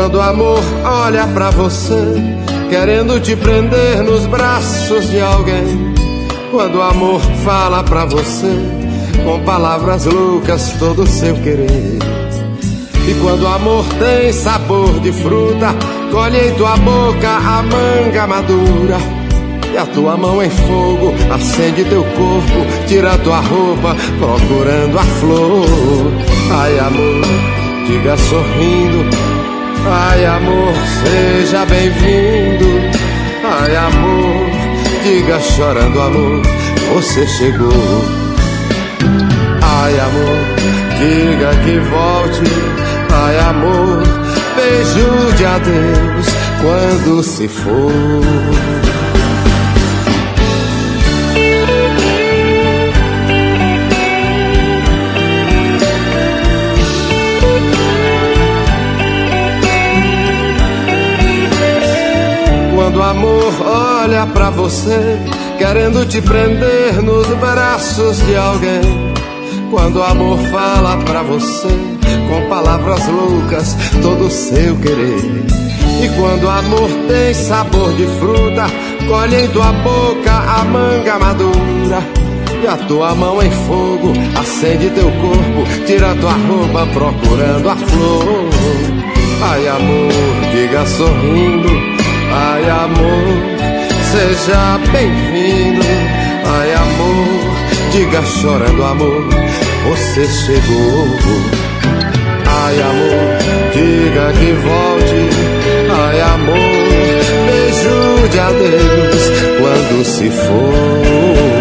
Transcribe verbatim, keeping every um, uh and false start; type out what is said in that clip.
quando o amor olha pra você, querendo te prender nos braços de alguém. Quando o amor fala pra você, com palavras loucas, todo o seu querer. E quando o amor tem sabor de fruta, colhe em tua boca a manga madura. E a tua mão em fogo acende teu corpo, tira tua roupa procurando a flor. Ai amor, diga sorrindo, ai amor, seja bem-vindo. Ai amor, diga chorando amor, você chegou. Ai amor, diga que volte. Ai amor, beijo de adeus quando se for. Quando o amor olha pra você, querendo te prender nos braços de alguém. Quando o amor fala pra você, com palavras loucas, todo o seu querer. E quando o amor tem sabor de fruta, colhe em tua boca a manga madura. E a tua mão em fogo acende teu corpo, tira tua roupa procurando a flor. Ai amor, diga sorrindo, ai amor, seja bem-vindo. Ai amor, diga chorando amor, você chegou. Ai amor, diga que volte. Ai amor, beijo de adeus quando se for.